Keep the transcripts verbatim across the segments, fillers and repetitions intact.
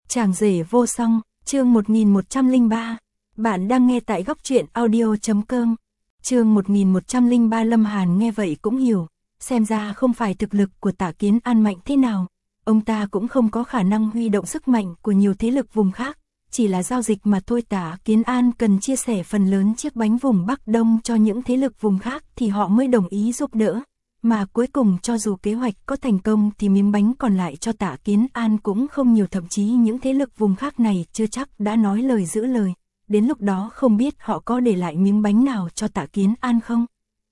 Chàng rể vô song, chương một nghìn một trăm lẻ ba. Bạn đang nghe tại góc truyện audio chấm com. Chương một nghìn một trăm lẻ ba. Lâm Hàn nghe vậy cũng hiểu, xem ra không phải thực lực của Tạ Kiến An mạnh thế nào, ông ta cũng không có khả năng huy động sức mạnh của nhiều thế lực vùng khác, chỉ là giao dịch mà thôi. Tạ Kiến An cần chia sẻ phần lớn chiếc bánh vùng Bắc Đông cho những thế lực vùng khác thì họ mới đồng ý giúp đỡ. Mà cuối cùng cho dù kế hoạch có thành công thì miếng bánh còn lại cho Tạ Kiến An cũng không nhiều, thậm chí những thế lực vùng khác này chưa chắc đã nói lời giữ lời. Đến lúc đó không biết họ có để lại miếng bánh nào cho Tạ Kiến An không?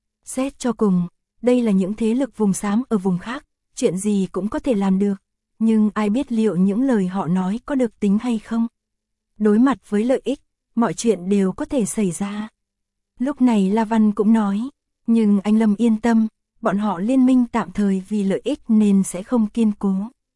Xét cho cùng, đây là những thế lực vùng xám ở vùng khác, chuyện gì cũng có thể làm được. Nhưng ai biết liệu những lời họ nói có được tính hay không? Đối mặt với lợi ích, mọi chuyện đều có thể xảy ra. Lúc này La Văn cũng nói, nhưng anh Lâm yên tâm, bọn họ liên minh tạm thời vì lợi ích nên sẽ không kiên cố.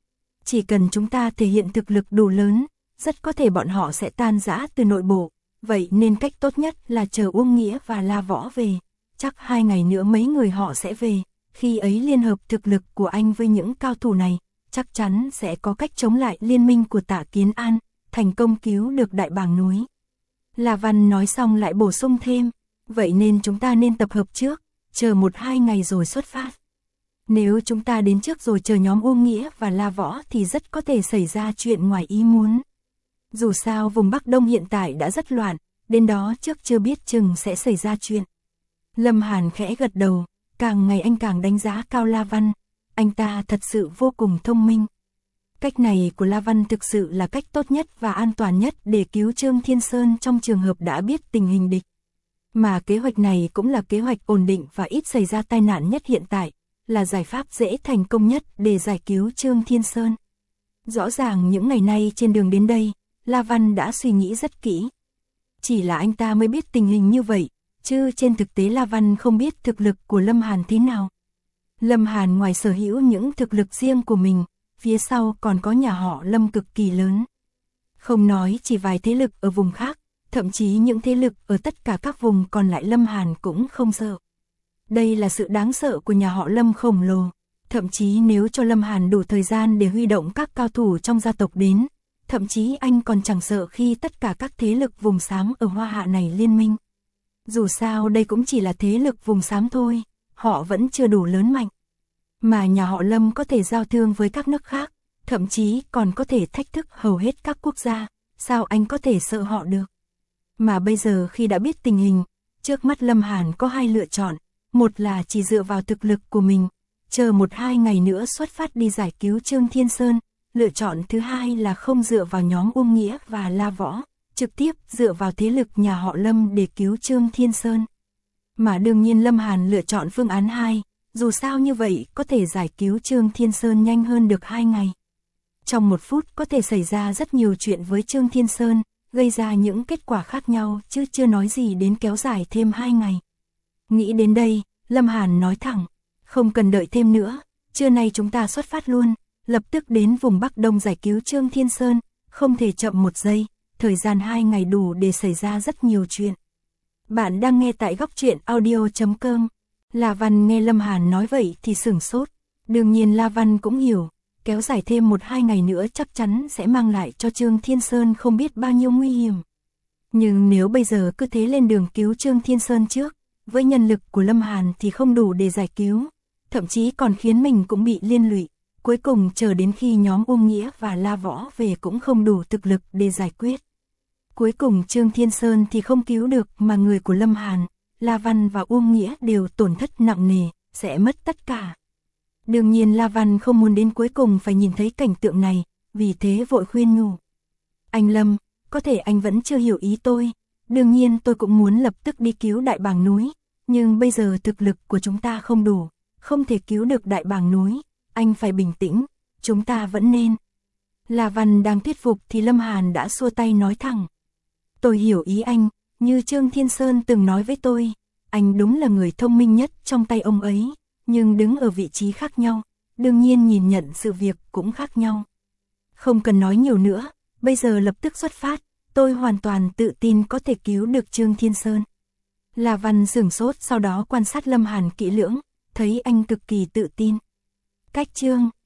Chỉ cần chúng ta thể hiện thực lực đủ lớn, rất có thể bọn họ sẽ tan rã từ nội bộ. Vậy nên cách tốt nhất là chờ Uông Nghĩa và La Võ về. Chắc hai ngày nữa mấy người họ sẽ về. Khi ấy liên hợp thực lực của anh với những cao thủ này, chắc chắn sẽ có cách chống lại liên minh của Tạ Kiến An, thành công cứu được Đại Bàng Núi. La Văn nói xong lại bổ sung thêm, vậy nên chúng ta nên tập hợp trước, chờ một hai ngày rồi xuất phát. Nếu chúng ta đến trước rồi chờ nhóm Uông Nghĩa và La Võ thì rất có thể xảy ra chuyện ngoài ý muốn. Dù sao vùng Bắc Đông hiện tại đã rất loạn, đến đó trước chưa biết chừng sẽ xảy ra chuyện. Lâm Hàn khẽ gật đầu, càng ngày anh càng đánh giá cao La Văn, anh ta thật sự vô cùng thông minh. Cách này của La Văn thực sự là cách tốt nhất và an toàn nhất để cứu Trương Thiên Sơn trong trường hợp đã biết tình hình địch. Mà kế hoạch này cũng là kế hoạch ổn định và ít xảy ra tai nạn nhất hiện tại, là giải pháp dễ thành công nhất để giải cứu Trương Thiên Sơn. Rõ ràng những ngày nay trên đường đến đây, La Văn đã suy nghĩ rất kỹ. Chỉ là anh ta mới biết tình hình như vậy, chứ trên thực tế La Văn không biết thực lực của Lâm Hàn thế nào. Lâm Hàn ngoài sở hữu những thực lực riêng của mình, phía sau còn có nhà họ Lâm cực kỳ lớn. Không nói chỉ vài thế lực ở vùng khác, thậm chí những thế lực ở tất cả các vùng còn lại Lâm Hàn cũng không sợ. Đây là sự đáng sợ của nhà họ Lâm khổng lồ. Thậm chí nếu cho Lâm Hàn đủ thời gian để huy động các cao thủ trong gia tộc đến, thậm chí anh còn chẳng sợ khi tất cả các thế lực vùng xám ở Hoa Hạ này liên minh. Dù sao đây cũng chỉ là thế lực vùng xám thôi, họ vẫn chưa đủ lớn mạnh. Mà nhà họ Lâm có thể giao thương với các nước khác, thậm chí còn có thể thách thức hầu hết các quốc gia, sao anh có thể sợ họ được? Mà bây giờ khi đã biết tình hình, trước mắt Lâm Hàn có hai lựa chọn, một là chỉ dựa vào thực lực của mình, chờ một hai ngày nữa xuất phát đi giải cứu Trương Thiên Sơn, lựa chọn thứ hai là không dựa vào nhóm Uông Nghĩa và La Võ, trực tiếp dựa vào thế lực nhà họ Lâm để cứu Trương Thiên Sơn. Mà đương nhiên Lâm Hàn lựa chọn phương án hai, dù sao như vậy có thể giải cứu Trương Thiên Sơn nhanh hơn được hai ngày. Trong một phút có thể xảy ra rất nhiều chuyện với Trương Thiên Sơn, gây ra những kết quả khác nhau chứ chưa nói gì đến kéo dài thêm hai ngày. Nghĩ đến đây, Lâm Hàn nói thẳng, không cần đợi thêm nữa, trưa nay chúng ta xuất phát luôn, lập tức đến vùng Bắc Đông giải cứu Trương Thiên Sơn, không thể chậm một giây, thời gian hai ngày đủ để xảy ra rất nhiều chuyện. Bạn đang nghe tại góc truyện audio chấm com. La Văn nghe Lâm Hàn nói vậy thì sửng sốt, đương nhiên La Văn cũng hiểu, kéo dài thêm một hai ngày nữa chắc chắn sẽ mang lại cho Trương Thiên Sơn không biết bao nhiêu nguy hiểm. Nhưng nếu bây giờ cứ thế lên đường cứu Trương Thiên Sơn trước, với nhân lực của Lâm Hàn thì không đủ để giải cứu, thậm chí còn khiến mình cũng bị liên lụy. Cuối cùng chờ đến khi nhóm Uông Nghĩa và La Võ về cũng không đủ thực lực để giải quyết. Cuối cùng Trương Thiên Sơn thì không cứu được mà người của Lâm Hàn, La Văn và Uông Nghĩa đều tổn thất nặng nề, sẽ mất tất cả. Đương nhiên La Văn không muốn đến cuối cùng phải nhìn thấy cảnh tượng này, vì thế vội khuyên nhủ. Anh Lâm, có thể anh vẫn chưa hiểu ý tôi, đương nhiên tôi cũng muốn lập tức đi cứu Đại Bàng Núi, nhưng bây giờ thực lực của chúng ta không đủ, không thể cứu được Đại Bàng Núi, anh phải bình tĩnh, chúng ta vẫn nên. La Văn đang thuyết phục thì Lâm Hàn đã xua tay nói thẳng. Tôi hiểu ý anh, như Trương Thiên Sơn từng nói với tôi, anh đúng là người thông minh nhất trong tay ông ấy, nhưng đứng ở vị trí khác nhau, đương nhiên nhìn nhận sự việc cũng khác nhau. Không cần nói nhiều nữa, bây giờ lập tức xuất phát, tôi hoàn toàn tự tin có thể cứu được Trương Thiên Sơn. La Văn sửng sốt sau đó quan sát Lâm Hàn kỹ lưỡng, thấy anh cực kỳ tự tin. Cách Trương